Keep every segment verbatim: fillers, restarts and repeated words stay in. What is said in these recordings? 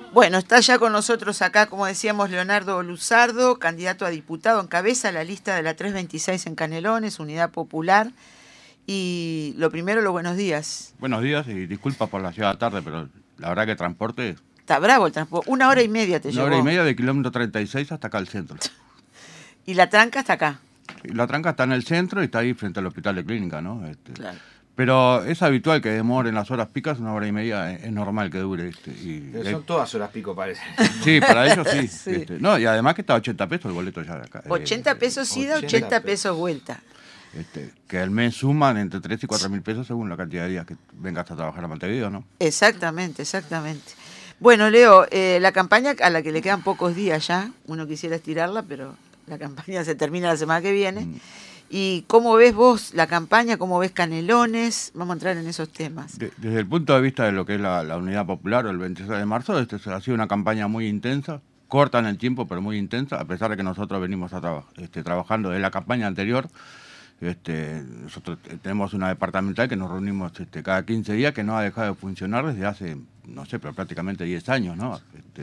Bueno, está ya con nosotros acá, como decíamos, Leonardo Luzardo, candidato a diputado, encabeza la lista de la trescientos veintiséis en Canelones, Unidad Popular. Y lo primero, los buenos días. Buenos días y disculpa por la llegada tarde, pero la verdad que el transporte... Está bravo el transporte. Una hora y media te Una llevó. hora y media de kilómetro treinta y seis hasta acá al centro. Y la tranca está acá. Y la tranca está en el centro y está ahí frente al hospital de clínica, ¿no? Este, Claro. Pero es habitual que demore en las horas picas, una hora y media es, es normal que dure. Este, y Pero hay... son todas horas pico, parece. Sí, para ellos sí. Sí. Este, no, y además que está a ochenta pesos el boleto ya de acá. ochenta Eh, pesos ida, ochenta ochenta pesos vuelta. Este, que al mes suman entre tres y cuatro mil pesos según la cantidad de días que vengas a trabajar a Montevideo, ¿no? Exactamente, exactamente. Bueno, Leo, eh, la campaña a la que le quedan pocos días ya, uno quisiera estirarla, pero la campaña se termina la semana que viene. Mm. ¿Y cómo ves vos la campaña? ¿Cómo ves Canelones? Vamos a entrar en esos temas. De, desde el punto de vista de lo que es la, la Unidad Popular, el veintiséis de marzo, este ha sido una campaña muy intensa, corta en el tiempo, pero muy intensa, a pesar de que nosotros venimos a traba, este, trabajando de la campaña anterior. Este, nosotros tenemos una departamental que nos reunimos este, cada quince días, que no ha dejado de funcionar desde hace, no sé, pero prácticamente diez años, ¿no? Este,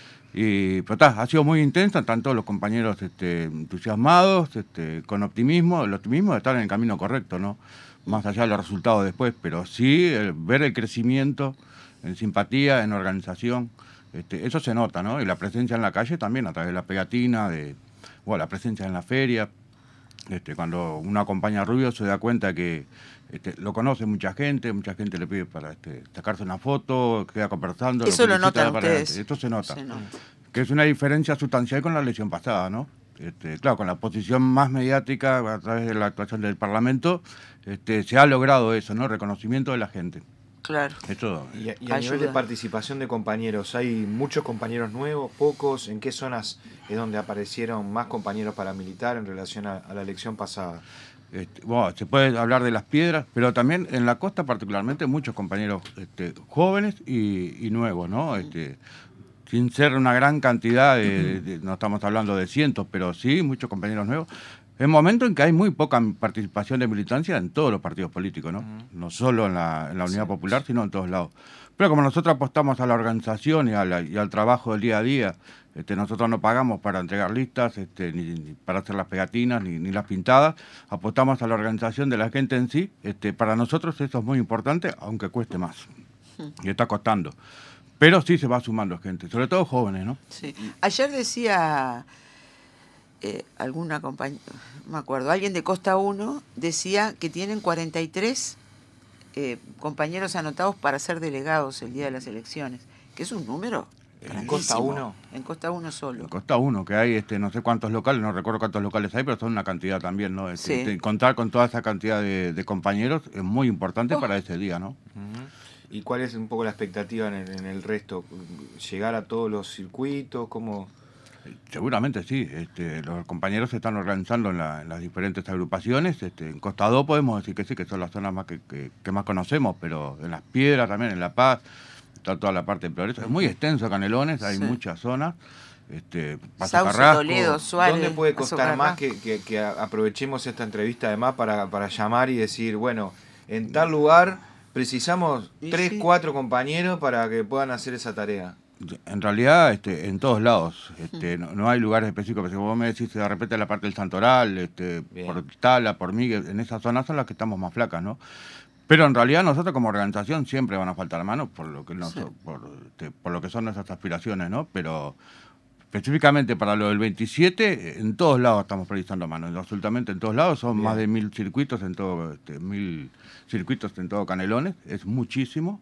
y pero tá, ha sido muy intensa, están todos los compañeros este, entusiasmados, este, con optimismo, el optimismo de estar en el camino correcto, ¿no? Más allá de los resultados después, pero sí el, ver el crecimiento en simpatía, en organización, este, eso se nota, ¿no? Y la presencia en la calle también, a través de la pegatina, de bueno, la presencia en la feria. Este, cuando uno acompaña a Rubio se da cuenta que este, lo conoce mucha gente, mucha gente le pide para este, sacarse una foto, queda conversando. Eso lo, lo notan para ustedes. adelante. Esto se nota. se nota. Que es una diferencia sustancial con la elección pasada, ¿no? Este, claro, con la posición más mediática a través de la actuación del Parlamento, este, se ha logrado eso, ¿no? Reconocimiento de la gente. Claro. Esto, y a, y a nivel de participación de compañeros, ¿hay muchos compañeros nuevos, pocos? ¿En qué zonas es donde aparecieron más compañeros paramilitares en relación a, a la elección pasada? Este, bueno, se puede hablar de Las Piedras, pero también en la costa particularmente muchos compañeros este, jóvenes y, y nuevos, ¿no? Este, sin ser una gran cantidad, de, de, no estamos hablando de cientos, pero sí muchos compañeros nuevos. En momentos en que hay muy poca participación de militancia en todos los partidos políticos, ¿no? Uh-huh. No solo en la, en la Unidad sí, Popular, sí. sino en todos lados. Pero como nosotros apostamos a la organización y, a la, y al trabajo del día a día, este, nosotros no pagamos para entregar listas, este, ni, ni para hacer las pegatinas, ni, ni las pintadas, apostamos a la organización de la gente en sí. Este, para nosotros eso es muy importante, aunque cueste más. Uh-huh. Y está costando. Pero sí se va sumando gente, sobre todo jóvenes, ¿no? Sí. Ayer decía... Eh, alguna compañía, no me acuerdo, alguien de Costa uno decía que tienen cuarenta y tres eh, compañeros anotados para ser delegados el día de las elecciones, que es un número en Costa uno. En Costa uno solo. En Costa uno, que hay este no sé cuántos locales, no recuerdo cuántos locales hay, pero son una cantidad también, ¿no? Este, sí. este, contar con toda esa cantidad de, de compañeros es muy importante oh. para ese día, ¿no? Uh-huh. ¿Y cuál es un poco la expectativa en el, en el resto? ¿Llegar a todos los circuitos? ¿Cómo...? Seguramente sí, este, los compañeros se están organizando en, la, en las diferentes agrupaciones. Este, en Costa dos podemos decir que sí, que son las zonas más que, que, que más conocemos, pero en Las Piedras también, en La Paz, está toda la parte de Progreso. Es muy extenso Canelones, hay sí. muchas zonas. Este, Paso Sauce, Carrasco, Toledo, Suárez. ¿Dónde puede costar más que, que, que aprovechemos esta entrevista además para, para llamar y decir, bueno, en tal lugar precisamos sí, tres, sí. cuatro compañeros para que puedan hacer esa tarea? En realidad, este, en todos lados, este, no, no hay lugares específicos. Si vos me decís de repente la parte del Santoral, este, por Tala, por Miguel, en esas zonas son las que estamos más flacas, ¿no? Pero en realidad nosotros como organización siempre van a faltar manos por lo que, nos, sí. por, este, por lo que son nuestras aspiraciones, ¿no? Pero específicamente para lo del veintisiete, en todos lados estamos precisando manos, absolutamente en todos lados. Son Bien. más de mil circuitos en todo, este, mil circuitos en todo Canelones, es muchísimo,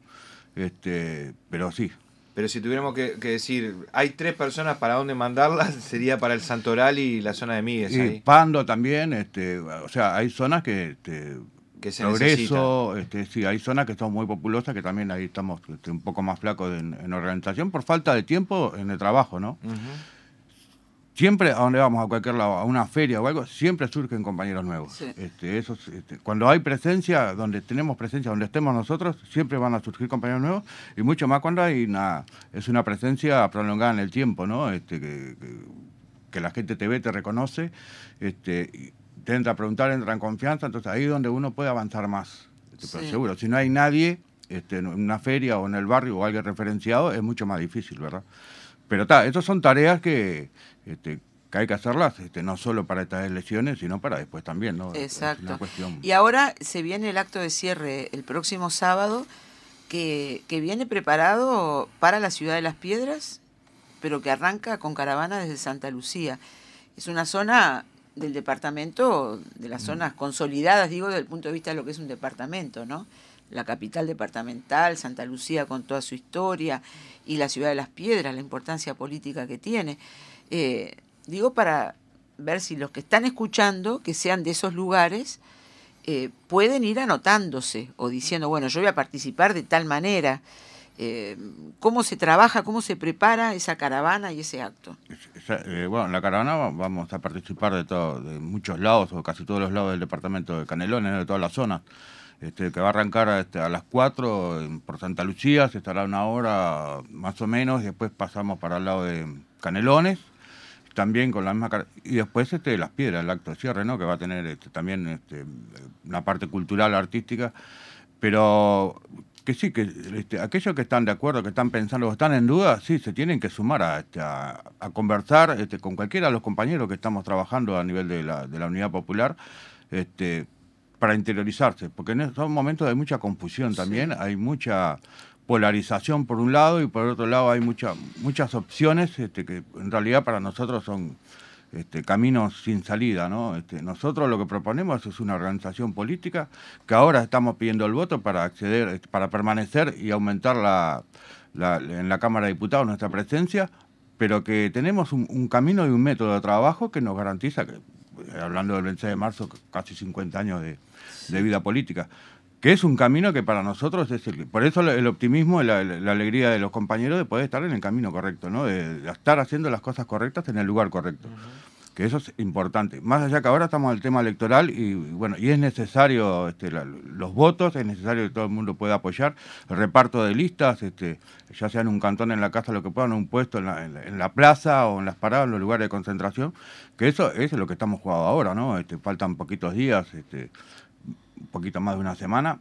este, pero sí. Pero si tuviéramos que, que decir, hay tres personas para dónde mandarlas, sería para el Santoral y la zona de Miguel. Y ahí. Pando también, este, o sea, hay zonas que, este, que se Progreso, este, sí, hay zonas que son muy populosas, que también ahí estamos este, un poco más flacos en, en organización por falta de tiempo en el trabajo, ¿no? Uh-huh. Siempre a donde vamos, a cualquier lado, a una feria o algo, siempre surgen compañeros nuevos. Sí. Este, esos, este, cuando hay presencia, donde tenemos presencia, donde estemos nosotros, siempre van a surgir compañeros nuevos, y mucho más cuando hay una, es una presencia prolongada en el tiempo, ¿no? Este, que, que, que la gente te ve, te reconoce, este, te entra a preguntar, entra en confianza, entonces ahí es donde uno puede avanzar más. Este, sí. Pero seguro, si no hay nadie, este, en una feria o en el barrio o alguien referenciado, es mucho más difícil, ¿verdad? Pero está, estas son tareas que, este, que hay que hacerlas, este, no solo para estas elecciones, sino para después también, ¿no? Exacto. Es una cuestión... Y ahora se viene el acto de cierre el próximo sábado, que, que viene preparado para la ciudad de Las Piedras, pero que arranca con caravana desde Santa Lucía. Es una zona del departamento, de las zonas consolidadas, digo, desde el punto de vista de lo que es un departamento, ¿no? La capital departamental, Santa Lucía con toda su historia, y la ciudad de Las Piedras, la importancia política que tiene. Eh, digo, para ver si los que están escuchando, que sean de esos lugares, eh, pueden ir anotándose o diciendo, bueno, yo voy a participar de tal manera. Eh, ¿Cómo se trabaja, cómo se prepara esa caravana y ese acto? Eh, bueno, en la caravana vamos a participar de, todo, de muchos lados, o casi todos los lados del departamento de Canelones, de toda la zona. Este, que va a arrancar este, a las cuatro por Santa Lucía, se estará una hora más o menos, y después pasamos para el lado de Canelones, también con la misma... Y después este, Las Piedras, el acto de cierre, ¿no? Que va a tener este, también este, una parte cultural, artística, pero que sí, que este, aquellos que están de acuerdo, que están pensando, que están en duda, sí, se tienen que sumar a, este, a, a conversar este, con cualquiera de los compañeros que estamos trabajando a nivel de la, de la Unidad Popular, este, para interiorizarse, porque en estos momentos hay mucha confusión también, sí. Hay mucha polarización por un lado y por otro lado hay mucha, muchas opciones este, que en realidad para nosotros son este, caminos sin salida, ¿no? Este, nosotros lo que proponemos es una organización política que ahora estamos pidiendo el voto para acceder, para permanecer y aumentar la, la, en la Cámara de Diputados nuestra presencia, pero que tenemos un, un camino y un método de trabajo que nos garantiza que, hablando del veintiséis de marzo, casi cincuenta años de, de vida política, que es un camino que para nosotros es el... Por eso el optimismo, la, la alegría de los compañeros de poder estar en el camino correcto, ¿no? De, de estar haciendo las cosas correctas en el lugar correcto. Uh-huh. Que eso es importante. Más allá que ahora estamos en el tema electoral y bueno, y es necesario este, la, los votos, es necesario que todo el mundo pueda apoyar, el reparto de listas, este, ya sea en un cantón, en la casa, lo que puedan, un puesto en la, en la, en la plaza o en las paradas, en los lugares de concentración, que eso es lo que estamos jugando ahora, ¿no? Este, faltan poquitos días, este, un poquito más de una semana,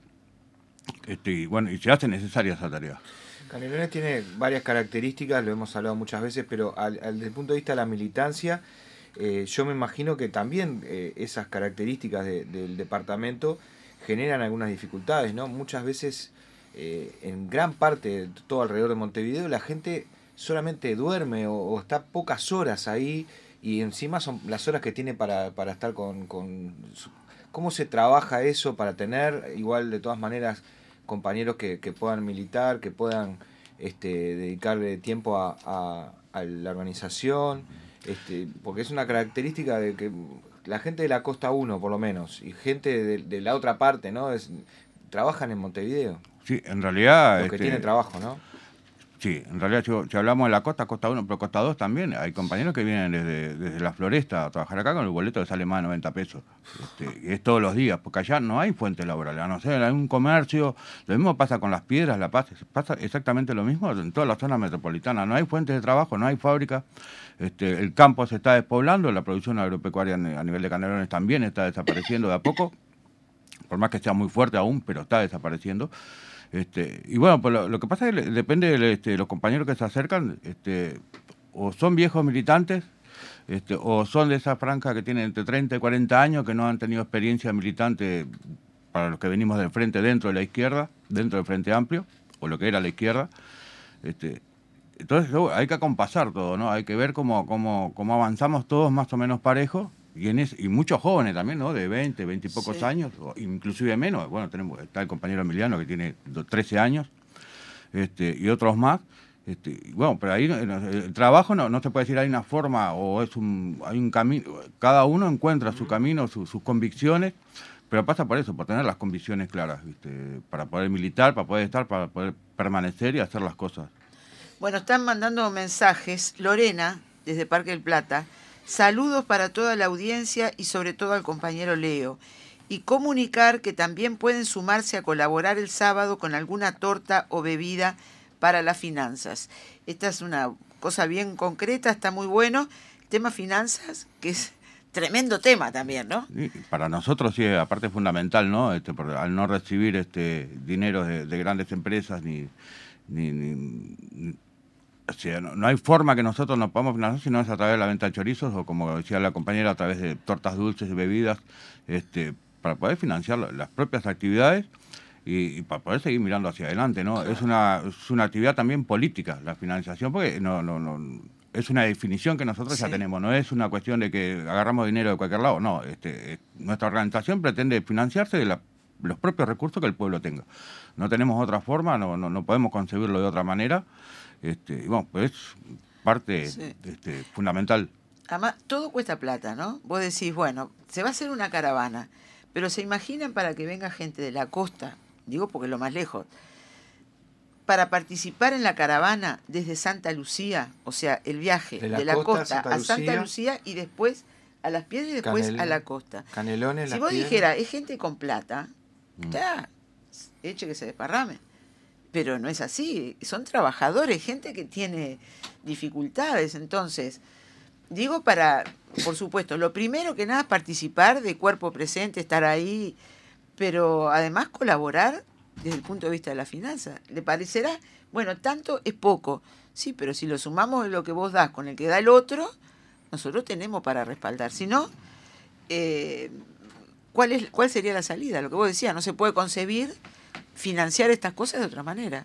este, y bueno, y se hace necesaria esa tarea. Canelones tiene varias características, lo hemos hablado muchas veces, pero al, al, desde el punto de vista de la militancia, eh, yo me imagino que también eh, esas características de, del departamento generan algunas dificultades, ¿no? Muchas veces, eh, en gran parte, todo alrededor de Montevideo, la gente solamente duerme o, o está pocas horas ahí, y encima son las horas que tiene para, para estar con... con su, ¿cómo se trabaja eso para tener, igual de todas maneras, compañeros que, que puedan militar, que puedan este, dedicarle tiempo a, a, a la organización? Este, porque es una característica de que la gente de la Costa uno, por lo menos, y gente de, de la otra parte, ¿no? Es, trabajan en Montevideo. Sí, en realidad... Los que este... tienen trabajo, ¿no? Sí, en realidad si, si hablamos de la costa, Costa uno, pero Costa dos también, hay compañeros que vienen desde, desde la Floresta a trabajar acá con el boleto que sale más de noventa pesos. Este, y es todos los días, porque allá no hay fuente laboral, a no ser, hay un comercio, lo mismo pasa con Las Piedras, La Paz, pasa exactamente lo mismo en toda la zona metropolitana, no hay fuentes de trabajo, no hay fábrica, este, el campo se está despoblando, la producción agropecuaria a nivel de Canelones también está desapareciendo de a poco, por más que sea muy fuerte aún, pero está desapareciendo. Este, y bueno, pues lo, lo que pasa es que depende de este, los compañeros que se acercan, este, o son viejos militantes, este, o son de esa franja que tienen entre treinta y cuarenta años, que no han tenido experiencia militante para los que venimos del frente dentro de la izquierda, dentro del Frente Amplio, o lo que era la izquierda. Este, entonces hay que acompasar todo, ¿no? Hay que ver cómo, cómo, cómo avanzamos todos más o menos parejos. Y, en es, y muchos jóvenes también, ¿no? De veinte, veinte y pocos sí. años, o inclusive menos. Bueno, tenemos está el compañero Emiliano que tiene trece años, este, y otros más. Este, y bueno, pero ahí el trabajo no, no se puede decir hay una forma o es un hay un camino. Cada uno encuentra su camino, su, sus convicciones, pero pasa por eso, por tener las convicciones claras, ¿viste? Para poder militar, para poder estar, para poder permanecer y hacer las cosas. Bueno, están mandando mensajes. Lorena, desde Parque del Plata. Saludos para toda la audiencia y sobre todo al compañero Leo. Y comunicar que también pueden sumarse a colaborar el sábado con alguna torta o bebida para las finanzas. Esta es una cosa bien concreta, está muy bueno. El tema finanzas, que es tremendo tema también, ¿no? Sí, para nosotros sí, aparte es fundamental, ¿no? Este, por, al no recibir este dinero de, de grandes empresas, ni, ni, ni, ni o sea, no, no hay forma que nosotros nos podamos financiar si no es a través de la venta de chorizos o, como decía la compañera, a través de tortas dulces y bebidas, este, para poder financiar las propias actividades y, y para poder seguir mirando hacia adelante, ¿no? Claro. Es una, es una actividad también política, la financiación, porque no, no, no es una definición que nosotros sí. ya tenemos, no es una cuestión de que agarramos dinero de cualquier lado, no. Este, nuestra organización pretende financiarse de la, los propios recursos que el pueblo tenga. No tenemos otra forma, no, no, no podemos concebirlo de otra manera. Este, y bueno, pues es parte sí. este, fundamental. Además, todo cuesta plata, ¿no? Vos decís, bueno, se va a hacer una caravana, pero se imaginan para que venga gente de la costa, digo porque es lo más lejos, para participar en la caravana desde Santa Lucía, o sea, el viaje de la, de la costa, costa Santa a Lucía, Santa Lucía y después a Las Piedras y después Canel, a la costa. Canelones, si Las vos Piedras. dijeras, es gente con plata, Mm. ya, eche que se desparrame. Pero no es así, son trabajadores, gente que tiene dificultades. Entonces, digo para, por supuesto, lo primero que nada es participar de cuerpo presente, estar ahí, pero además colaborar desde el punto de vista de la finanza. ¿Le parecerá? Bueno, tanto es poco. Sí, pero si lo sumamos lo que vos das con el que da el otro, nosotros tenemos para respaldar. Si no, eh, ¿cuál es, cuál sería la salida? Lo que vos decías, no se puede concebir financiar estas cosas de otra manera.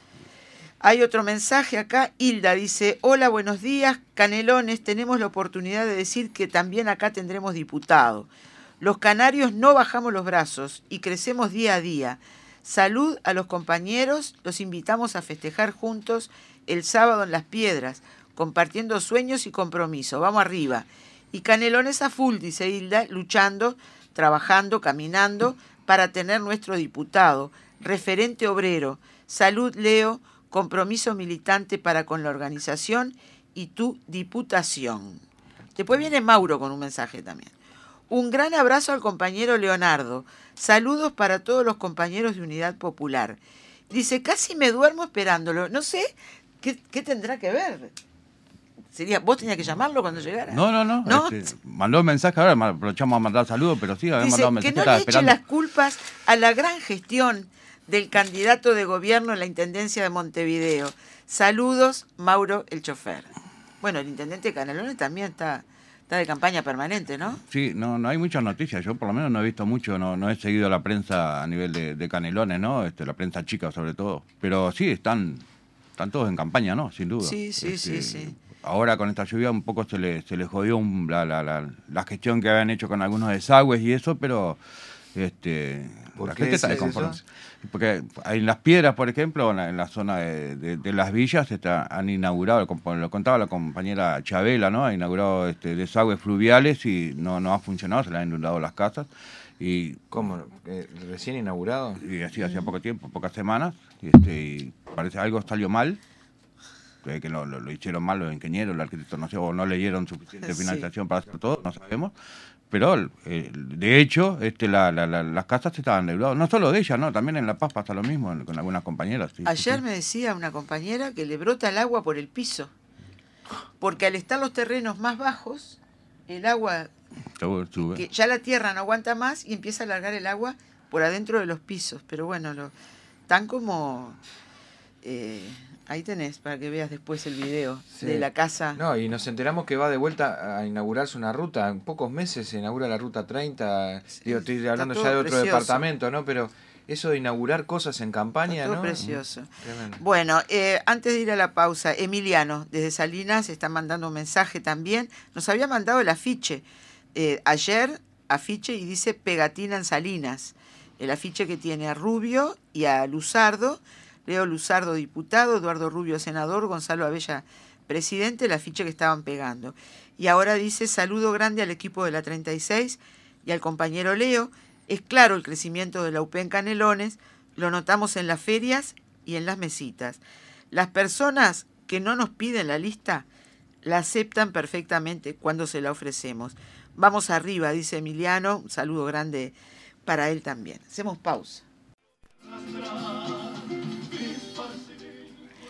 Hay otro mensaje acá. Hilda dice, hola, buenos días, Canelones, tenemos la oportunidad de decir que también acá tendremos diputado. Los canarios no bajamos los brazos y crecemos día a día. Salud a los compañeros, los invitamos a festejar juntos el sábado en Las Piedras, compartiendo sueños y compromiso. Vamos arriba. Y Canelones a full, dice Hilda, luchando, trabajando, caminando para tener nuestro diputado, referente obrero. Salud, Leo, compromiso militante para con la organización y tu diputación. Después viene Mauro con un mensaje también. Un gran abrazo al compañero Leonardo. Saludos para todos los compañeros de Unidad Popular. Dice, casi me duermo esperándolo. No sé qué, qué tendrá que ver. Sería, ¿vos tenías que llamarlo cuando llegara? No, no, no. ¿No? Este, mandó un mensaje, ahora aprovechamos a mandar saludos, pero sí, había Dice, mandado un mensaje. Que no le eche las culpas a la gran gestión del candidato de gobierno en la Intendencia de Montevideo. Saludos, Mauro, el chofer. Bueno, el intendente de Canelones también está, está de campaña permanente, ¿no? Sí, no, no hay muchas noticias. Yo por lo menos no he visto mucho, no, no he seguido la prensa a nivel de, de Canelones, ¿no? Este, la prensa chica sobre todo. Pero sí, están, están todos en campaña, ¿no? Sin duda. Sí, sí, este, sí, sí. Ahora con esta lluvia un poco se le, se le jodió un, la, la, la, la gestión que habían hecho con algunos desagües y eso, pero este, ¿Por la qué gente está desconforme. Porque en Las Piedras, por ejemplo, en la, en la zona de, de, de Las Villas, está, han inaugurado, lo contaba la compañera Chabela, ¿no? Ha inaugurado este, desagües fluviales y no, no ha funcionado, se le han inundado las casas. Y, ¿Cómo? Eh, ¿Recién inaugurado? Y así hacía poco tiempo, pocas semanas, y, este, y parece algo salió mal. Que lo, lo, lo hicieron mal los ingenieros, los arquitectos, no sé, o no leyeron suficiente sí. financiación para hacer todo, no sabemos. Pero, eh, de hecho, este, la, la, la, las casas estaban endeudadas. No solo de ella, ¿no? También en La Paz pasa lo mismo con algunas compañeras. Sí, Ayer sí. me decía una compañera que le brota el agua por el piso. Porque al estar los terrenos más bajos, el agua, Sube. que ya la tierra no aguanta más y empieza a largar el agua por adentro de los pisos. Pero bueno, lo, tan como... Eh, ahí tenés, para que veas después el video sí. de la casa. No, y nos enteramos que va de vuelta a inaugurarse una ruta. En pocos meses se inaugura la ruta treinta. Sí, digo, estoy hablando ya de otro precioso. departamento, ¿no? Pero eso de inaugurar cosas en campaña, está todo ¿no? Precioso. Tremendo. Bueno, eh, antes de ir a la pausa, Emiliano, desde Salinas, está mandando un mensaje también. Nos había mandado el afiche. Eh, ayer, afiche, y dice pegatina en Salinas. El afiche que tiene a Rubio y a Luzardo. Leo Luzardo, diputado, Eduardo Rubio, senador, Gonzalo Abella, presidente, el afiche que estaban pegando. Y ahora dice, saludo grande al equipo de la treinta y seis y al compañero Leo. Es claro el crecimiento de la U P en Canelones, lo notamos en las ferias y en las mesitas. Las personas que no nos piden la lista, la aceptan perfectamente cuando se la ofrecemos. Vamos arriba, dice Emiliano, un saludo grande para él también. Hacemos pausa.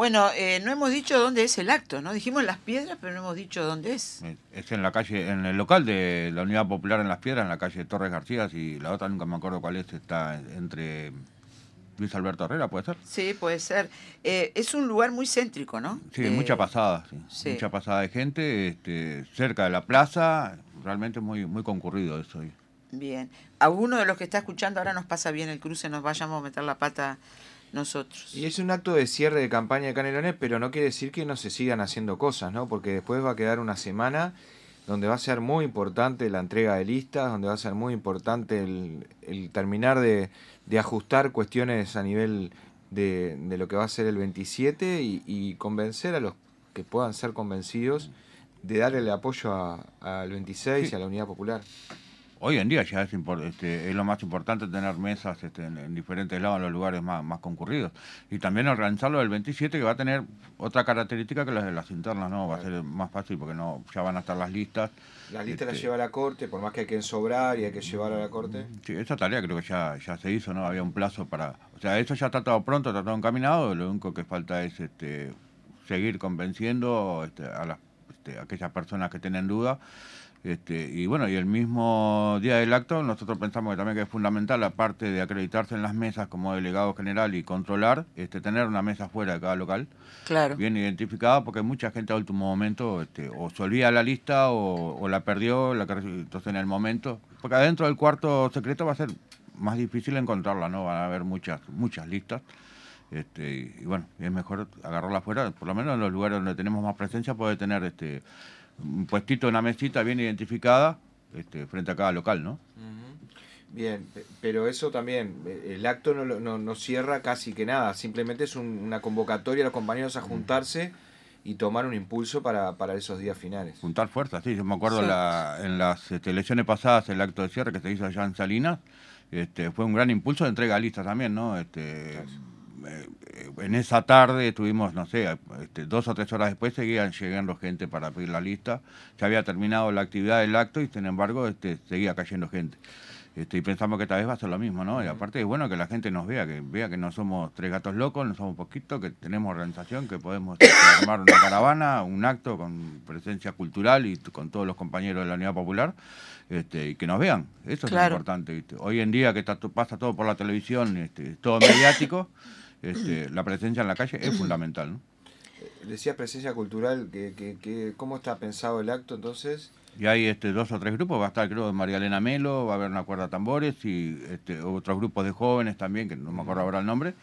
Bueno, eh, no hemos dicho dónde es el acto, ¿no? Dijimos Las Piedras, pero no hemos dicho dónde es. Es en la calle, en el local de la Unidad Popular en Las Piedras, en la calle Torres García, y la otra nunca me acuerdo cuál es, está entre Luis Alberto Herrera, ¿puede ser? Sí, puede ser. Eh, es un lugar muy céntrico, ¿no? Sí, eh, mucha pasada, sí. sí. Mucha pasada de gente, este, cerca de la plaza, realmente muy, muy concurrido eso ahí. Bien. Alguno de los que está escuchando ahora nos pasa bien el cruce, nos vayamos a meter la pata nosotros. Y es un acto de cierre de campaña de Canelones, pero no quiere decir que no se sigan haciendo cosas, ¿no? Porque después va a quedar una semana donde va a ser muy importante la entrega de listas, donde va a ser muy importante el, el terminar de, de ajustar cuestiones a nivel de, de lo que va a ser el veintisiete y, y convencer a los que puedan ser convencidos de darle el apoyo al veintiséis Sí. y a la Unidad Popular. Hoy en día ya es, impor- este, es lo más importante tener mesas este, en, en diferentes lados, en los lugares más, más concurridos. Y también organizarlo del veintisiete, que va a tener otra característica que las de las internas, ¿no? Va a ser más fácil porque no ya van a estar las listas. Las listas Este, las lleva a la Corte, por más que hay que sobrar y hay que llevar a la Corte. Sí, esa tarea creo que ya, ya se hizo, ¿no? Había un plazo para... O sea, eso ya está todo pronto, está todo encaminado, lo único que falta es este, seguir convenciendo este, a las, este, a aquellas personas que tienen duda. Este, y bueno, y el mismo día del acto nosotros pensamos que también que es fundamental, aparte de acreditarse en las mesas como delegado general y controlar, este, tener una mesa fuera de cada local, Claro. bien identificada, porque mucha gente a último momento este, o se olvida la lista o, o la perdió, la que, entonces en el momento, porque adentro del cuarto secreto va a ser más difícil encontrarla, ¿no? Van a haber muchas, muchas listas. Este, y, y bueno, es mejor agarrarla afuera, por lo menos en los lugares donde tenemos más presencia puede tener este un puestito, una mesita bien identificada este, frente a cada local, ¿no? Uh-huh. Bien, pero eso también, el acto no, no, no cierra casi que nada, simplemente es un, una convocatoria a los compañeros a juntarse y tomar un impulso para, para esos días finales. Juntar fuerzas, sí, yo me acuerdo Sí. la, en las este, elecciones pasadas, el acto de cierre que se hizo allá en Salinas, este, fue un gran impulso de entrega de listas también, ¿no? Este, eh, en esa tarde estuvimos, no sé, este, dos o tres horas después seguían llegando gente para pedir la lista, ya había terminado la actividad del acto y sin embargo este, seguía cayendo gente. Este, y pensamos que esta vez va a ser lo mismo, ¿no? Y aparte es bueno que la gente nos vea, que vea que no somos tres gatos locos, no somos poquitos, que tenemos organización, que podemos este, armar una caravana, un acto con presencia cultural y con todos los compañeros de la Unidad Popular, este, y que nos vean. Eso es Claro. lo importante, ¿viste? Hoy en día que está, pasa todo por la televisión, este, todo mediático, este, la presencia en la calle es fundamental, ¿no? Decías presencia cultural, que, que, que, ¿cómo está pensado el acto entonces? Y hay este, dos o tres grupos, va a estar creo María Elena Melo, va a haber una cuerda de tambores y este, otros grupos de jóvenes también, que no me acuerdo ahora el nombre,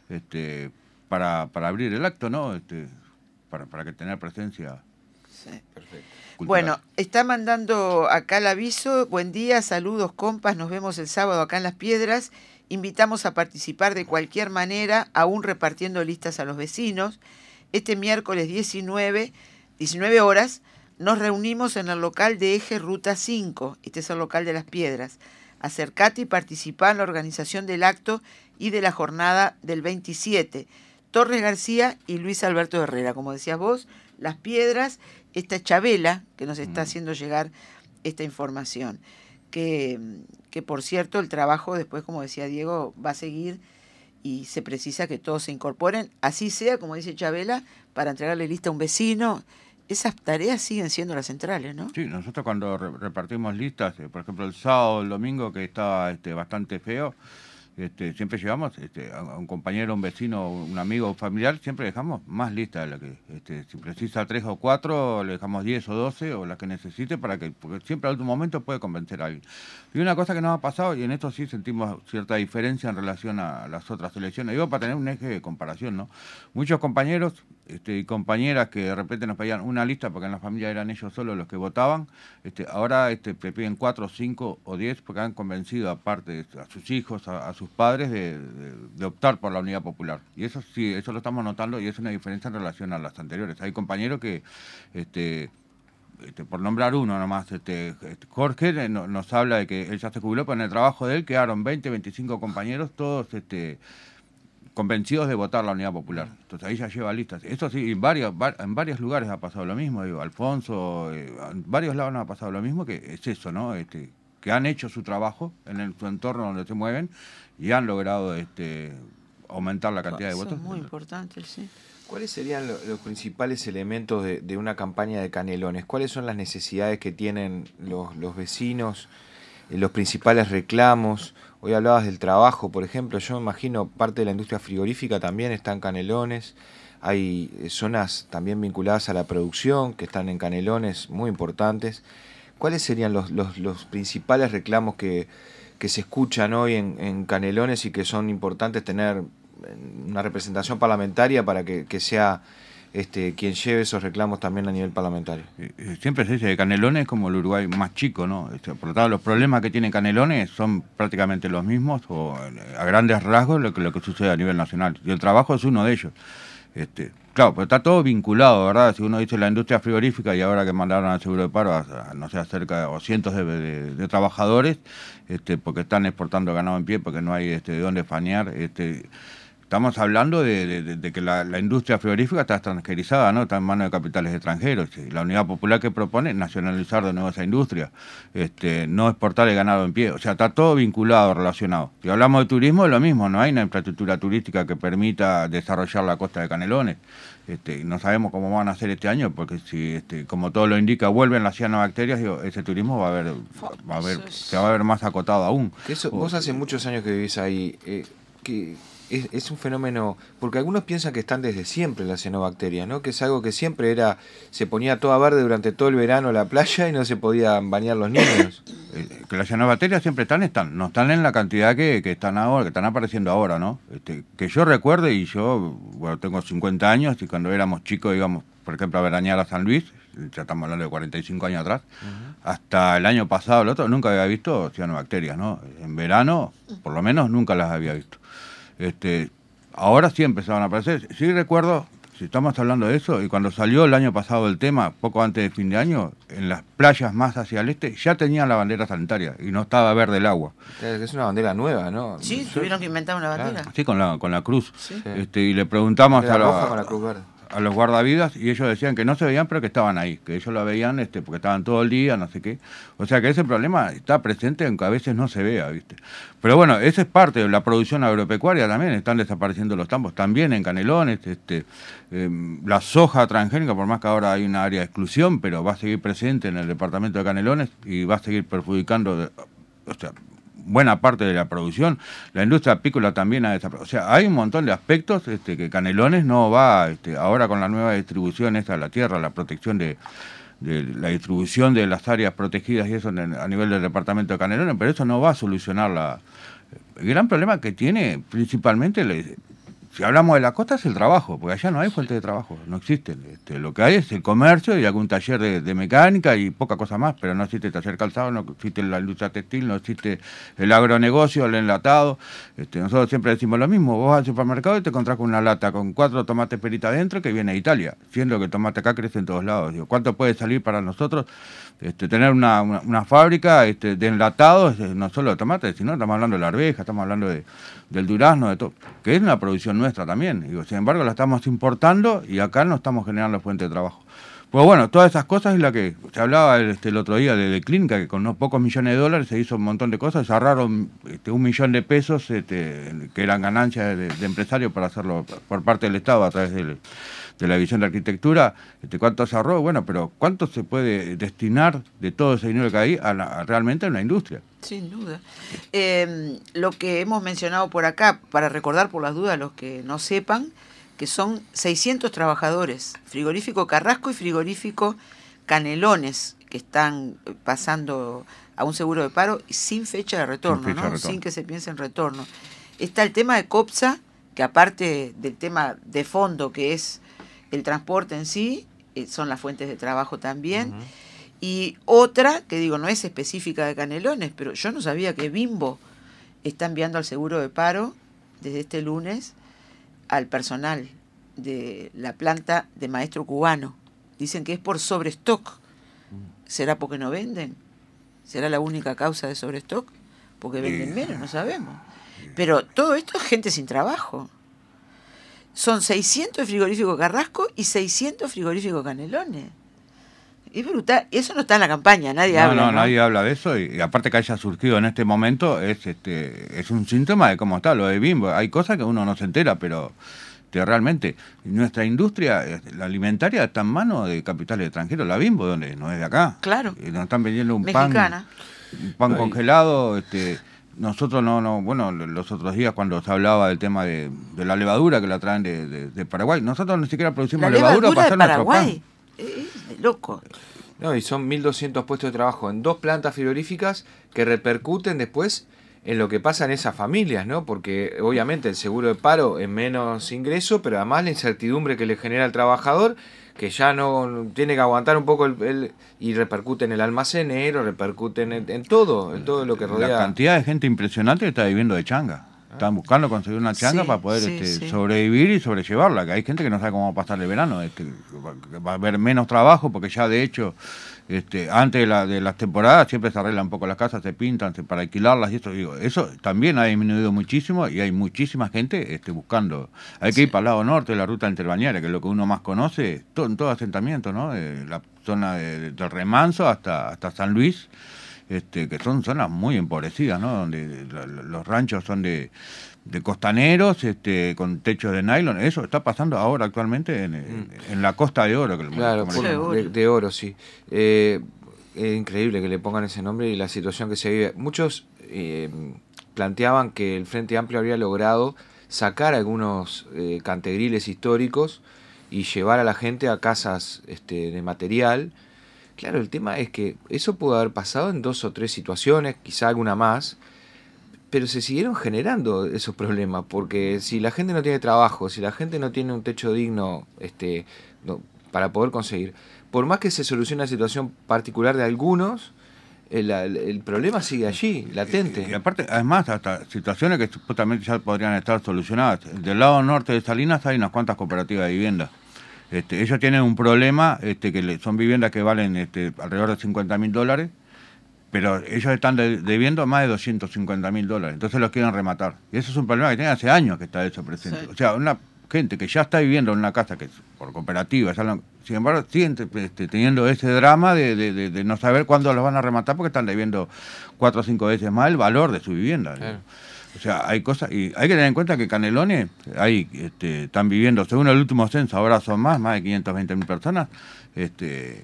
este, para, para abrir el acto, ¿no? Este, para, para que tener presencia. Sí. Perfecto. Cultural. Bueno, está mandando acá el aviso. Buen día, saludos compas, nos vemos el sábado acá en Las Piedras. Invitamos a participar de cualquier manera, aún repartiendo listas a los vecinos. Este miércoles diecinueve, diecinueve horas, nos reunimos en el local de Eje Ruta cinco, este es el local de Las Piedras. Acercate y participá en la organización del acto y de la jornada del veintisiete. Torres García y Luis Alberto Herrera, como decías vos, Las Piedras, esta Chabela que nos está haciendo llegar esta información. Que, que por cierto el trabajo después, como decía Diego, va a seguir y se precisa que todos se incorporen, así sea, como dice Chabela, para entregarle lista a un vecino. Esas tareas siguen siendo las centrales, ¿no? Sí, nosotros cuando re repartimos listas, eh, por ejemplo el sábado, el domingo, que estaba este, bastante feo, este, siempre llevamos este, a un compañero, un vecino, un amigo, un familiar, siempre dejamos más listas de la que, este, si precisa tres o cuatro, le dejamos diez o doce o las que necesite para que, porque siempre al último momento puede convencer a alguien. Y una cosa que nos ha pasado, y en esto sí sentimos cierta diferencia en relación a las otras elecciones, digo para tener un eje de comparación, ¿no? Muchos compañeros este, y compañeras que de repente nos pedían una lista porque en la familia eran ellos solos los que votaban, este, ahora este, piden cuatro, cinco o diez porque han convencido aparte a sus hijos, a, a sus padres de, de, de optar por la Unidad Popular. Y eso sí, eso lo estamos notando y es una diferencia en relación a las anteriores. Hay compañeros que, este, este, por nombrar uno nomás, este, este Jorge no, nos habla de que él ya se jubiló, pero en el trabajo de él quedaron veinte, veinticinco compañeros, todos este, convencidos de votar la Unidad Popular. Entonces ahí ya lleva listas. Eso sí, en varios, en varios lugares ha pasado lo mismo, digo, Alfonso, eh, en varios lados nos ha pasado lo mismo, que es eso, ¿no? Este, que han hecho su trabajo en el, su entorno donde se mueven y han logrado este, aumentar la cantidad de Eso votos. es muy importante, sí. ¿Cuáles serían lo, los principales elementos de, de una campaña de Canelones? ¿Cuáles son las necesidades que tienen los, los vecinos, eh, los principales reclamos? Hoy hablabas del trabajo, por ejemplo. Yo me imagino parte de la industria frigorífica también está en Canelones. Hay eh, zonas también vinculadas a la producción que están en Canelones muy importantes. ¿Cuáles serían los, los, los principales reclamos que, que se escuchan hoy en, en Canelones y que son importantes tener una representación parlamentaria para que, que sea este quien lleve esos reclamos también a nivel parlamentario? Siempre se dice que Canelones es como el Uruguay más chico, ¿no? Por lo tanto, los problemas que tiene Canelones son prácticamente los mismos, o a grandes rasgos, lo que, lo que sucede a nivel nacional. Y el trabajo es uno de ellos. Este, claro, pero está todo vinculado, ¿verdad? Si uno dice la industria frigorífica y ahora que mandaron al seguro de paro a, a no sé, cerca de cientos de, de, de trabajadores, este, porque están exportando ganado en pie, porque no hay este, de dónde fanear, este... Estamos hablando de, de, de que la, la industria frigorífica está extranjerizada, ¿no? Está en manos de capitales extranjeros. Y la Unidad Popular que propone es nacionalizar de nuevo esa industria, este, no exportar el ganado en pie. O sea, está todo vinculado, relacionado. Si hablamos de turismo, es lo mismo. No hay una infraestructura turística que permita desarrollar la costa de Canelones. Este, no sabemos cómo van a hacer este año, porque si, este, como todo lo indica, vuelven las cianobacterias, digo, ese turismo va a haber, va a haber, se va a ver más acotado aún. Eso, vos hace muchos años que vivís ahí. Eh, que Es, es un fenómeno, porque algunos piensan que están desde siempre las cianobacterias, ¿no? Que es algo que siempre era, se ponía toda verde durante todo el verano la playa y no se podían bañar los niños. Eh, que las cianobacterias siempre están, están, no están en la cantidad que, que están ahora, que están apareciendo ahora, ¿no? Este, que yo recuerde, y yo, bueno, tengo cincuenta años, y cuando éramos chicos íbamos, por ejemplo, a veranear a San Luis, ya estamos hablando de cuarenta y cinco años atrás, uh-huh. Hasta el año pasado, el otro, nunca había visto cianobacterias, ¿no? En verano, por lo menos, nunca las había visto. Este, ahora sí empezaron a aparecer. Sí recuerdo, si estamos hablando de eso, y cuando salió el año pasado el tema, poco antes de fin de año, en las playas más hacia el este, ya tenían la bandera sanitaria y no estaba verde el agua. Es una bandera nueva, ¿no? Sí, tuvieron que inventar una bandera. Sí, con la, con la cruz. Sí. Este, y le preguntamos a, la, con la cruz verde. a los guardavidas y ellos decían que no se veían, pero que estaban ahí, que ellos lo veían este, porque estaban todo el día, no sé qué. O sea que ese problema está presente, aunque a veces no se vea, ¿viste? Pero bueno, esa es parte de la producción agropecuaria también, están desapareciendo los tambos, también en Canelones, este, eh, la soja transgénica, por más que ahora hay una área de exclusión, pero va a seguir presente en el departamento de Canelones y va a seguir perjudicando, de, o sea, buena parte de la producción. La industria apícola también ha desaparecido. O sea, hay un montón de aspectos este, que Canelones no va, este, ahora con la nueva distribución esta de la tierra, la protección de, de la distribución de las áreas protegidas y eso en, a nivel del departamento de Canelones, pero eso no va a solucionar la... El gran problema que tiene principalmente, le, si hablamos de la costa, es el trabajo, porque allá no hay fuentes de trabajo, no existen. Este, lo que hay es el comercio y algún taller de, de mecánica y poca cosa más, pero no existe taller calzado, no existe la industria textil, no existe el agronegocio, el enlatado. Este, nosotros siempre decimos lo mismo, vos vas al supermercado y te encontrás con una lata con cuatro tomates perita adentro que viene de Italia, siendo que el tomate acá crece en todos lados. Digo, ¿cuánto puede salir para nosotros este, tener una, una, una fábrica este, de enlatados, no solo de tomates, sino estamos hablando de la arveja, estamos hablando de, del durazno, de todo, que es una producción nuestra también. Digo, sin embargo, la estamos importando y acá no estamos generando fuente de trabajo. Pues bueno, todas esas cosas es la que se hablaba el, este, el otro día de, de Clínica, que con unos pocos millones de dólares se hizo un montón de cosas, se ahorraron este, un millón de pesos este, que eran ganancias de, de empresarios para hacerlo por parte del Estado a través del, de la División de Arquitectura. Este, ¿cuánto se ahorró? Bueno, pero ¿cuánto se puede destinar de todo ese dinero que hay a, la, a realmente a una industria? Sin duda. Eh, lo que hemos mencionado por acá, para recordar por las dudas a los que no sepan, que son seiscientos trabajadores, frigorífico Carrasco y frigorífico Canelones, que están pasando a un seguro de paro sin fecha de retorno, sin, fecha ¿no? de retorno. Sin que se piense en retorno. Está el tema de COPSA, que aparte del tema de fondo, que es el transporte en sí, son las fuentes de trabajo también. Uh-huh. Y otra, que digo, no es específica de Canelones, pero yo no sabía que Bimbo está enviando al seguro de paro desde este lunes al personal de la planta de maestro cubano. Dicen que es por sobrestock. ¿Será porque no venden? ¿Será la única causa de sobrestock? Porque venden menos, no sabemos. Pero todo esto es gente sin trabajo. Son seiscientos frigoríficos Carrasco y seiscientos frigoríficos Canelones. Es brutal. Eso no está en la campaña, nadie no, habla. No, no, nadie habla de eso. Y, y aparte que haya surgido en este momento, es este es un síntoma de cómo está lo de Bimbo. Hay cosas que uno no se entera, pero Este, realmente, nuestra industria este, la alimentaria está en manos de capitales extranjeros. La Bimbo, donde no es de acá. Claro. Eh, nos están vendiendo un Mexicana. pan, un pan congelado. Este, nosotros no, no, bueno, los otros días cuando se hablaba del tema de, de la levadura que la traen de, de, de Paraguay, nosotros ni siquiera producimos la levadura para hacer de nuestro Paraguay. pan. Es loco. No, y son mil doscientos puestos de trabajo en dos plantas frigoríficas que repercuten después en lo que pasa en esas familias, ¿no? Porque obviamente el seguro de paro es menos ingreso, pero además la incertidumbre que le genera al trabajador, que ya no tiene que aguantar un poco el, el y repercute en el almacenero, repercute en, en todo, en todo lo que rodea. La cantidad de gente impresionante que está viviendo de changa. Están buscando conseguir una changa sí, para poder sí, este, sí. sobrevivir y sobrellevarla, que hay gente que no sabe cómo va a pasar el verano, este, va a haber menos trabajo porque ya de hecho este, antes de, la, de las temporadas siempre se arreglan un poco las casas, se pintan se, para alquilarlas y eso, digo, eso también ha disminuido muchísimo y hay muchísima gente este, buscando. Hay que sí. ir para el lado norte de la ruta interbañaria, que es lo que uno más conoce, todo, en todo asentamiento, ¿no? Eh, la zona de, del Remanso hasta, hasta San Luis. Este, que son zonas muy empobrecidas, ¿no? Donde la, la, los ranchos son de, de costaneros, este, con techos de nylon. Eso está pasando ahora actualmente en, en, en la Costa de Oro. Que claro, por, de, de oro, sí. Eh, es increíble que le pongan ese nombre y la situación que se vive. Muchos eh, planteaban que el Frente Amplio habría logrado sacar algunos eh, cantegriles históricos y llevar a la gente a casas este, de material. Claro, el tema es que eso pudo haber pasado en dos o tres situaciones, quizá alguna más, pero se siguieron generando esos problemas, porque si la gente no tiene trabajo, si la gente no tiene un techo digno este, no, para poder conseguir, por más que se solucione la situación particular de algunos, el, el, el problema sigue allí, latente. Y, y aparte, además, hasta situaciones que supuestamente ya podrían estar solucionadas. Del lado norte de Salinas hay unas cuantas cooperativas de vivienda. Este, ellos tienen un problema, este, que le, son viviendas que valen este, alrededor de cincuenta mil dólares, pero ellos están de, debiendo más de doscientos cincuenta mil dólares, entonces los quieren rematar. Y eso es un problema que tiene hace años que está eso presente. Sí. O sea, una gente que ya está viviendo en una casa que es por cooperativa, sin embargo, siguen este, teniendo ese drama de, de, de, de no saber cuándo los van a rematar porque están debiendo cuatro o cinco veces más el valor de su vivienda. Claro. O sea, hay cosas, y hay que tener en cuenta que Canelones, ahí este, están viviendo, según el último censo, ahora son más, más de quinientas veinte mil personas, este,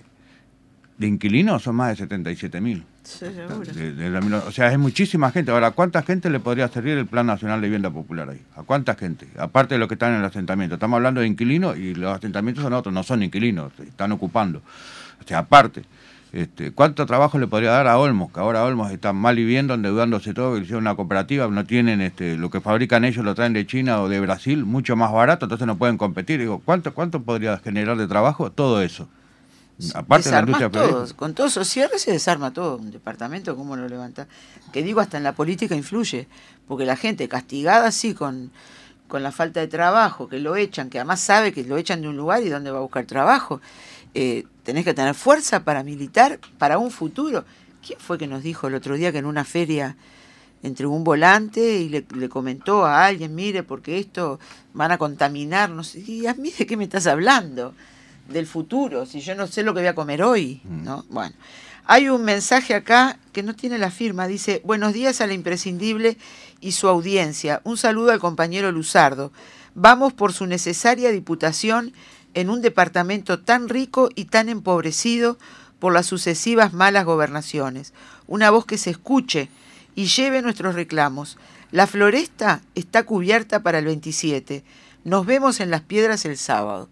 de inquilinos son más de setenta y siete mil. Sí, seguro. De, de la, o sea, es muchísima gente. Ahora, ¿cuánta gente le podría servir el Plan Nacional de Vivienda Popular ahí? ¿A cuánta gente? Aparte de los que están en el asentamiento. Estamos hablando de inquilinos y los asentamientos son otros, no son inquilinos, están ocupando. O sea, aparte. Este, ¿Cuánto trabajo le podría dar a Olmos? Que ahora Olmos está mal viviendo, endeudándose todo, que hicieron una cooperativa, no tienen este, lo que fabrican ellos, lo traen de China o de Brasil, mucho más barato, entonces no pueden competir. Digo, ¿cuánto, cuánto podría generar de trabajo? Todo eso. Aparte de la industria todos, con todos esos cierres se desarma todo. Un departamento, ¿cómo lo levanta? Que digo, hasta en la política influye, porque la gente castigada así con, con la falta de trabajo, que lo echan, que además sabe que lo echan de un lugar y dónde va a buscar trabajo. Eh, tenés que tener fuerza para militar para un futuro. ¿Quién fue que nos dijo el otro día que en una feria entregó un volante y le, le comentó a alguien, mire, porque esto van a contaminar, no sé, y a mí de qué me estás hablando? Del futuro, si yo no sé lo que voy a comer hoy, ¿no? Bueno, hay un mensaje acá que no tiene la firma, dice, buenos días a la imprescindible y su audiencia, un saludo al compañero Luzardo, vamos por su necesaria diputación en un departamento tan rico y tan empobrecido por las sucesivas malas gobernaciones. Una voz que se escuche y lleve nuestros reclamos. La floresta está cubierta para el veintisiete. Nos vemos en Las Piedras el sábado.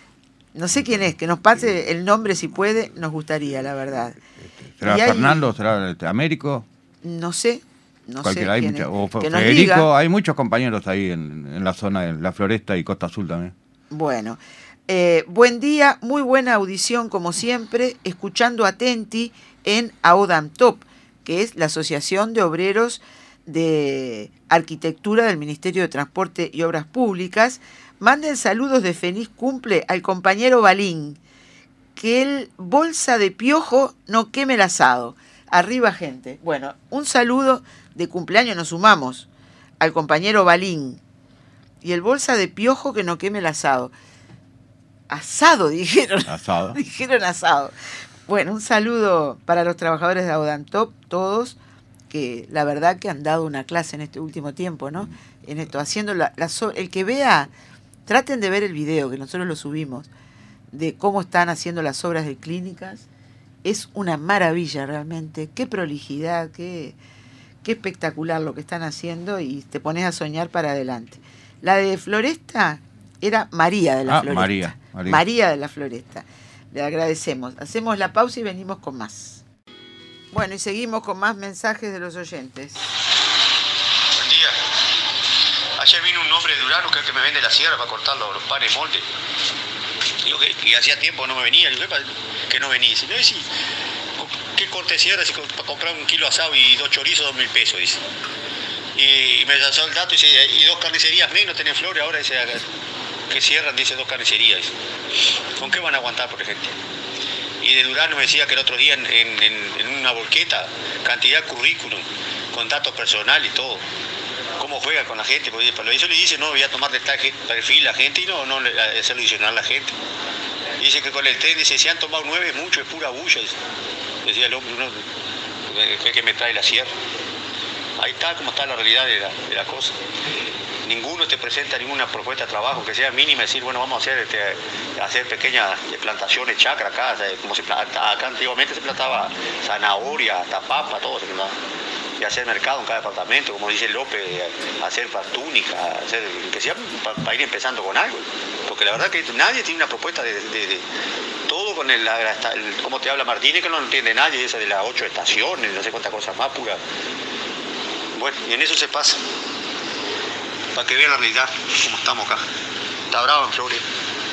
No sé quién es, que nos pase el nombre si puede, nos gustaría, la verdad. ¿Será hay, Fernando? ¿Será este, Américo? No sé. No Cualquiera, sé hay quién mucha, es. o que Federico, hay muchos compañeros ahí en, en la zona de la Floresta y Costa Azul también. Bueno. Eh, buen día, muy buena audición como siempre, escuchando atenti en AODAM Top, que es la Asociación de Obreros de Arquitectura del Ministerio de Transporte y Obras Públicas. Manden saludos de feliz cumple al compañero Balín, que el bolsa de piojo no queme el asado. Arriba, gente. Bueno, un saludo de cumpleaños, nos sumamos al compañero Balín. Y el bolsa de piojo que no queme el asado. Asado, dijeron. Asado. Dijeron asado. Bueno, un saludo para los trabajadores de Audantop, todos, que la verdad que han dado una clase en este último tiempo, ¿no? En esto, haciendo la, la el que vea traten de ver el video, que nosotros lo subimos, de cómo están haciendo las obras de clínicas. Es una maravilla realmente, qué prolijidad, qué, qué espectacular lo que están haciendo, y te pones a soñar para adelante. La de Floresta era María de la ah, Floresta. María, María. María de la Floresta. Le agradecemos. Hacemos la pausa y venimos con más. Bueno, y seguimos con más mensajes de los oyentes. Buen día. Ayer vino un hombre de Durano, que es el que me vende la sierra para cortar los, los panes molde. Digo que y hacía tiempo no me venía. Digo, que no venía. Dice, no, sí, ¿qué corte de sierra? Dice, para comprar un kilo asado y dos chorizos, dos mil pesos, dice. Y, y me lanzó el dato y dice, y dos carnicerías menos tienen Flores ahora, dice, que cierran, dice, dos carnicerías. Dice. ¿Con qué van a aguantar, por ejemplo? Y de Durano me decía que el otro día en, en, en una volqueta, cantidad de currículum, con datos personales y todo. ¿Cómo juega con la gente? Porque eso le dice, no, voy a tomar de tal perfil la gente y no, no hacerlo adicionar a la gente. Dice que con el tren, dice, se han tomado nueve, es mucho, es pura bulla. Dice. Decía el hombre, uno, el que me trae la sierra. Ahí está como está la realidad de la, de la cosa. Ninguno te presenta ninguna propuesta de trabajo que sea mínima, decir, bueno, vamos a hacer, este, hacer pequeñas plantaciones, chacra acá, como se planta, acá antiguamente se plantaba zanahoria, hasta papa, todo se plantaba. Y hacer mercado en cada departamento, como dice López, hacer túnica, hacer, que sea para pa ir empezando con algo. Porque la verdad que nadie tiene una propuesta de, de, de todo con el, la, el, como te habla Martínez, que no entiende nadie, esa de las ocho estaciones, no sé cuántas cosas más, pura. Bueno, y en eso se pasa. Para que vean la realidad, como estamos acá. Está bravo en Flores.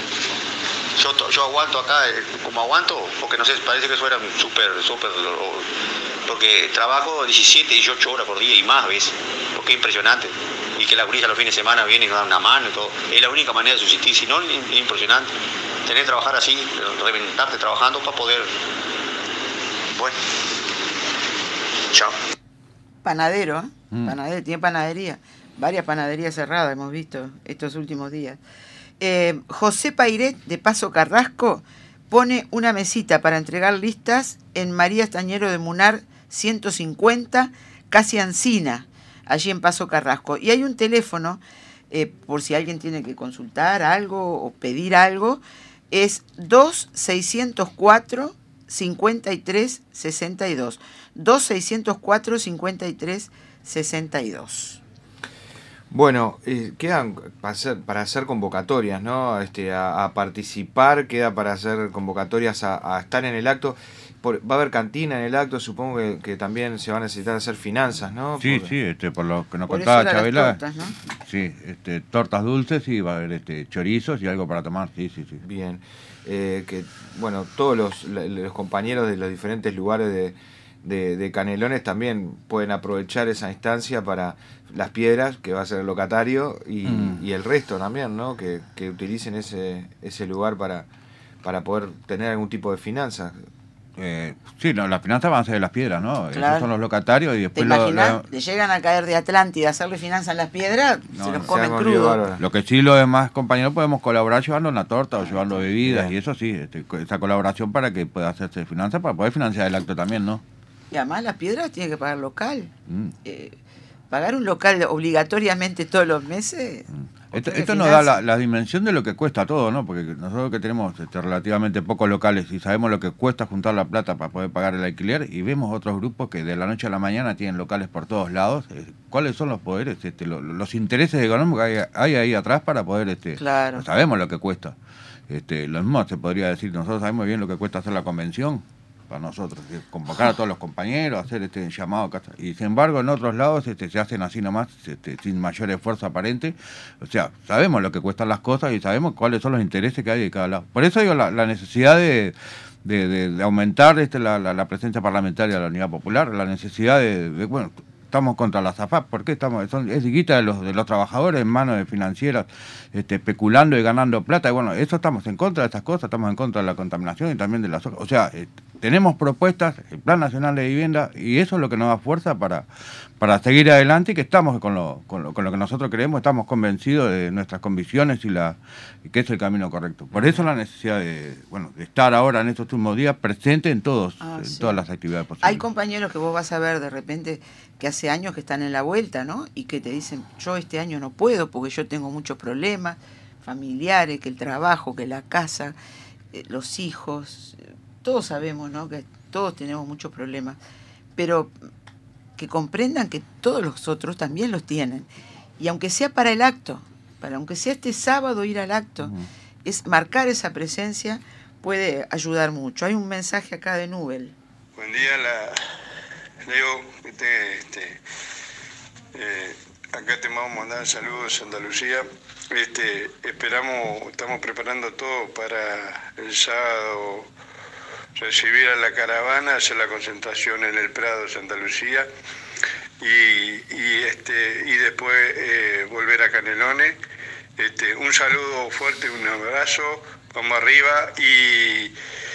Yo, yo aguanto acá, como aguanto, porque no sé, parece que eso era súper, súper, porque trabajo diecisiete, dieciocho horas por día y más, ¿ves? Porque es impresionante. Y que la gurisa los fines de semana viene y nos dan una mano y todo. Es la única manera de subsistir, si no, es impresionante. Tener que trabajar así, reventarte trabajando para poder... Bueno. Chao. Panadero, ¿eh? Mm. Panadero, tiene panadería. Varias panaderías cerradas hemos visto estos últimos días. Eh, José Pairet, de Paso Carrasco, pone una mesita para entregar listas en María Estañero de Munar ciento cincuenta, casi Ancina, allí en Paso Carrasco. Y hay un teléfono, eh, por si alguien tiene que consultar algo o pedir algo, es dos seiscientos cuatro, cincuenta y tres sesenta y dos. dos seiscientos cuatro, cincuenta y tres sesenta y dos. Bueno, eh, quedan para hacer, para hacer convocatorias, ¿no? Este, a, a participar, queda para hacer convocatorias a, a estar en el acto. Por, va a haber cantina en el acto, supongo que, que también se va a necesitar hacer finanzas, ¿no? Sí, por, sí, este, por lo que nos por contaba eso eran Chabela. las tortas, ¿no? Sí, este, tortas dulces, y va a haber este, chorizos y algo para tomar, sí, sí, sí. Bien, eh, que bueno, todos los, los compañeros de los diferentes lugares de, de, de Canelones también pueden aprovechar esa instancia para las piedras, que va a ser el locatario, y, mm. y el resto también, ¿no? Que, que utilicen ese, ese lugar para, para poder tener algún tipo de finanzas. Eh, sí, no, las finanzas van a ser de las piedras, ¿no? Claro. Esos son los locatarios y ¿Te después lo, imaginas? lo, Le llegan a caer de Atlántida a hacerle finanzas en las piedras, No, se los no, comen se crudos. lo que sí los demás compañeros podemos colaborar llevando una torta o llevando bebidas, Bien. y eso sí, este, esa colaboración para que pueda hacerse finanzas, para poder financiar el acto también, ¿no? Y además las piedras tiene que pagar local. Mm. Eh, pagar un local obligatoriamente todos los meses. Mm. Esto, esto nos da la, la dimensión de lo que cuesta todo, ¿no? Porque nosotros que tenemos este, relativamente pocos locales y sabemos lo que cuesta juntar la plata para poder pagar el alquiler, y vemos otros grupos que de la noche a la mañana tienen locales por todos lados. Eh, ¿Cuáles son los poderes, este, lo, los intereses económicos que hay, hay ahí atrás para poder... este Claro. Sabemos lo que cuesta. Este, lo mismo se podría decir, nosotros sabemos bien lo que cuesta hacer la convención para nosotros, convocar a todos los compañeros, hacer este llamado, y sin embargo en otros lados este, se hacen así nomás, este, sin mayor esfuerzo aparente. O sea, sabemos lo que cuestan las cosas y sabemos cuáles son los intereses que hay de cada lado. Por eso digo, la, la necesidad de, de, de, de aumentar este, la, la, la presencia parlamentaria de la Unidad Popular, la necesidad de, de bueno, estamos contra la SAFAP, ¿por qué estamos? Son, es guita de los de los trabajadores en manos de financieras, este, especulando y ganando plata, y bueno, eso estamos en contra de estas cosas, estamos en contra de la contaminación y también de las otras. O sea, eh, tenemos propuestas, el Plan Nacional de Vivienda, y eso es lo que nos da fuerza para, para seguir adelante, y que estamos con lo, con lo, con lo que nosotros creemos, estamos convencidos de nuestras convicciones y la y que es el camino correcto. Por eso la necesidad de, bueno, de estar ahora en estos últimos días presente en todos, Ah, en sí. todas las actividades posibles. Hay compañeros que vos vas a ver de repente que hace años que están en la vuelta, ¿no? Y que te dicen, yo este año no puedo porque yo tengo muchos problemas. familiares, que el trabajo, que la casa, eh, los hijos, eh, todos sabemos, ¿no?, que todos tenemos muchos problemas, pero que comprendan que todos los otros también los tienen. Y aunque sea para el acto, para aunque sea este sábado ir al acto, uh-huh. es marcar esa presencia, puede ayudar mucho. Hay un mensaje acá de Nubel. Buen día, la Leo. Este, este, eh, acá te vamos a mandar saludos a Andalucía. Este, esperamos, estamos preparando todo para el sábado recibir a la caravana, hacer la concentración en el Prado de Santa Lucía y, y, este, y después eh, volver a Canelones. Este, un saludo fuerte, un abrazo, vamos arriba y,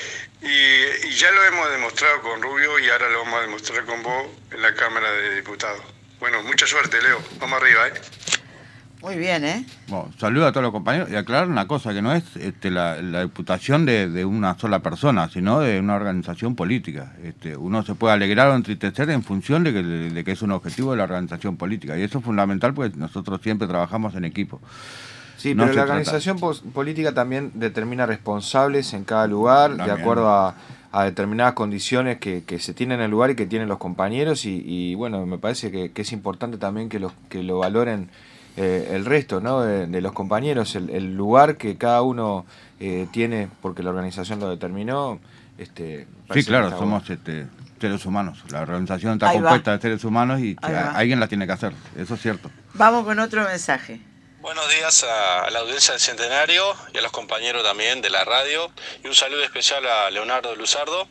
y, y ya lo hemos demostrado con Rubio y ahora lo vamos a demostrar con vos en la Cámara de Diputados. Bueno, mucha suerte, Leo, vamos arriba, ¿eh? Muy bien, ¿eh? Bueno, saludo a todos los compañeros y aclarar una cosa, que no es este, la, la diputación de, de una sola persona, sino de una organización política. Este, uno se puede alegrar o entristecer en función de que, de, de que es un objetivo de la organización política. Y eso es fundamental porque nosotros siempre trabajamos en equipo. Sí, no pero la trata... organización política también determina responsables en cada lugar, también, de acuerdo a, a determinadas condiciones que, que se tienen en el lugar y que tienen los compañeros. Y, y bueno, me parece que, que es importante también que, los, que lo valoren Eh, el resto, ¿no?, de, de los compañeros, el, el lugar que cada uno eh, tiene porque la organización lo determinó. Este, sí, claro, somos este, seres humanos. La organización está Ahí compuesta va. de seres humanos y que a, alguien la tiene que hacer. Eso es cierto. Vamos con otro mensaje. Buenos días a la audiencia del Centenario y a los compañeros también de la radio. Y un saludo especial a Leonardo Luzardo,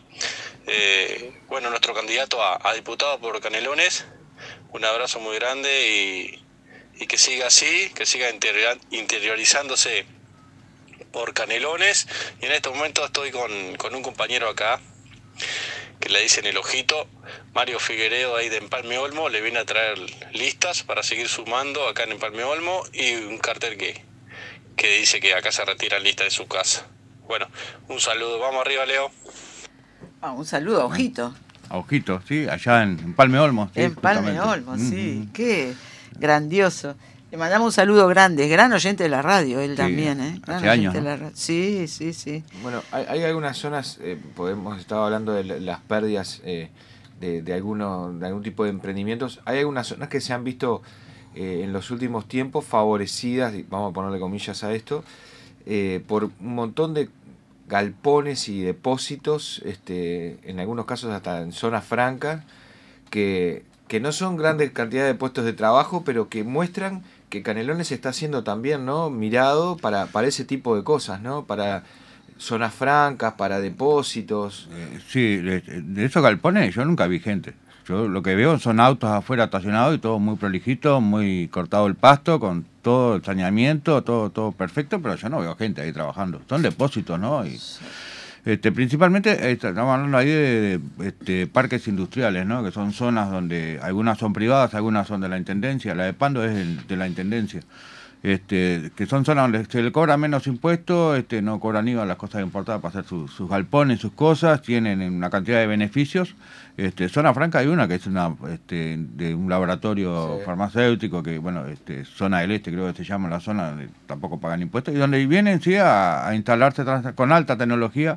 eh, bueno, nuestro candidato a, a diputado por Canelones. Un abrazo muy grande y... y que siga así, que siga interior, interiorizándose por Canelones. Y en estos momentos estoy con, con un compañero acá, que le dicen el ojito, Mario Figueredo, ahí de Empalme Olmo, le viene a traer listas para seguir sumando acá en Empalme Olmo y un cartel que, que dice que acá se retiran listas de su casa. Bueno, un saludo, vamos arriba, Leo. Ah, un saludo a Ojito. A Ojito, sí, allá en Empalme Olmo. Sí, Empalme Olmo, sí, uh-huh. Qué grandioso. Le mandamos un saludo grande, gran oyente de la radio, él sí, también, ¿eh? Gran hace años, de ¿no? la radio. Sí, sí, sí. Bueno, hay, hay algunas zonas, eh, hemos estado hablando de las pérdidas eh, de, de, alguno, de algún tipo de emprendimientos. Hay algunas zonas que se han visto eh, en los últimos tiempos favorecidas, vamos a ponerle comillas a esto, eh, por un montón de galpones y depósitos, este, en algunos casos hasta en zonas francas, que, que no son grandes cantidades de puestos de trabajo, pero que muestran que Canelones está siendo también, ¿no?, mirado para, para ese tipo de cosas, ¿no?, para zonas francas, para depósitos. Eh, sí, de, de esos galpones yo nunca vi gente. Yo lo que veo son autos afuera estacionados y todo muy prolijito, muy cortado el pasto, con todo el saneamiento, todo todo perfecto, pero yo no veo gente ahí trabajando. Son depósitos, ¿no? Y, este, principalmente estamos hablando ahí de, de este, parques industriales, ¿no?, que son zonas donde algunas son privadas, algunas son de la Intendencia. La de Pando es el, de la Intendencia. Este, que son zonas donde se le cobra menos impuestos, este, no cobran I V A las cosas importadas para hacer su, sus galpones, sus cosas, tienen una cantidad de beneficios. Este, zona franca hay una que es una este, de un laboratorio sí. farmacéutico, que bueno, este, zona del este creo que se llama la zona, donde tampoco pagan impuestos, y donde vienen sí a, a instalarse trans, con alta tecnología,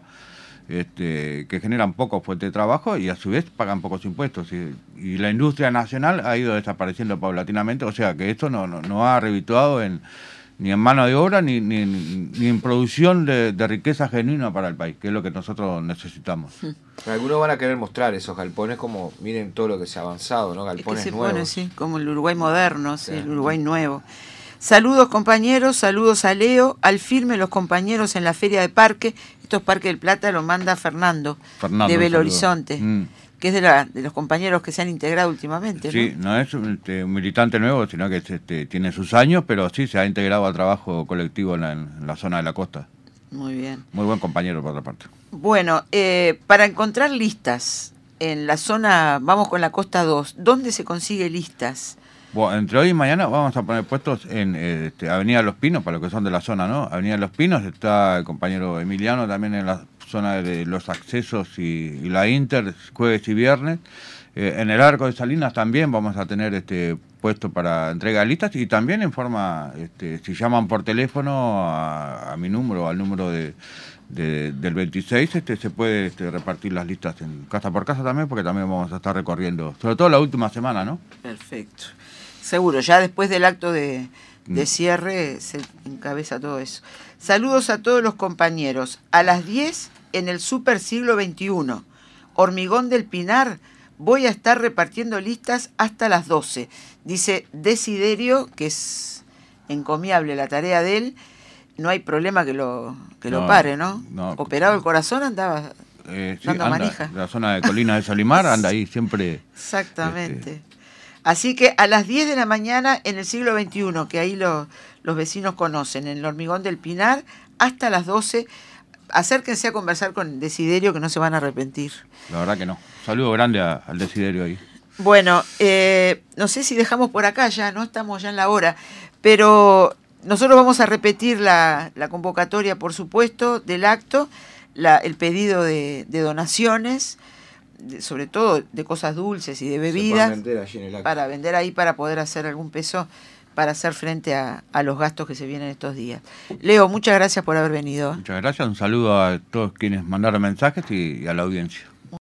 este, que generan pocos puestos de trabajo y a su vez pagan pocos impuestos. Y, y la industria nacional ha ido desapareciendo paulatinamente, o sea que esto no, no, no ha revituado en, ni en mano de obra ni, ni, ni en producción de, de riqueza genuina para el país, que es lo que nosotros necesitamos. Algunos van a querer mostrar esos galpones como, miren todo lo que se ha avanzado, ¿no? Galpones es que se nuevos. Pone, sí, como el Uruguay moderno, sí, sí, el Uruguay nuevo. Saludos compañeros, saludos a Leo, al firme los compañeros en la Feria de Parque. Estos Parques del Plata los manda Fernando, Fernando de Belo Horizonte, mm. que es de, la, de los compañeros que se han integrado últimamente, ¿no? Sí, no es este, un militante nuevo, sino que este, tiene sus años, pero sí se ha integrado al trabajo colectivo en la, en la zona de la costa. Muy bien. Muy buen compañero por otra parte. Bueno, eh, para encontrar listas en la zona, vamos con la costa dos, ¿dónde se consigue listas? Bueno, entre hoy y mañana vamos a poner puestos en este, Avenida Los Pinos, para los que son de la zona, ¿no? Avenida Los Pinos, está el compañero Emiliano también en la zona de los accesos y, y la Inter, jueves y viernes. Eh, en el Arco de Salinas también vamos a tener este puesto para entrega de listas y también en forma, este, si llaman por teléfono a, a mi número, al número de, de, del veintiséis, este, se puede este, repartir las listas en casa por casa también, porque también vamos a estar recorriendo, sobre todo la última semana, ¿no? Perfecto. Seguro, ya después del acto de, de cierre se encabeza todo eso. Saludos a todos los compañeros. A las diez en el Super Siglo veintiuno, Hormigón del Pinar, voy a estar repartiendo listas hasta las doce. Dice Desiderio, que es encomiable la tarea de él. No hay problema que lo, que no, lo pare, ¿no? no Operado el corazón andaba eh, sí, dando anda, manija. La zona de Colina de Solimar anda ahí siempre. Exactamente. Este... Así que a las diez de la mañana en el siglo veintiuno, que ahí lo, los vecinos conocen, en el Hormigón del Pinar, hasta las doce, acérquense a conversar con Desiderio, que no se van a arrepentir. La verdad que no. Saludo grande a, al Desiderio ahí. Bueno, eh, no sé si dejamos por acá ya, no estamos ya en la hora, pero nosotros vamos a repetir la, la convocatoria, por supuesto, del acto, la, el pedido de, de donaciones, de, sobre todo de cosas dulces y de bebidas, vender allí en el acto. Para vender ahí, para poder hacer algún peso, para hacer frente a, a los gastos que se vienen estos días. Leo, muchas gracias por haber venido. Muchas gracias, un saludo a todos quienes mandaron mensajes y, y a la audiencia.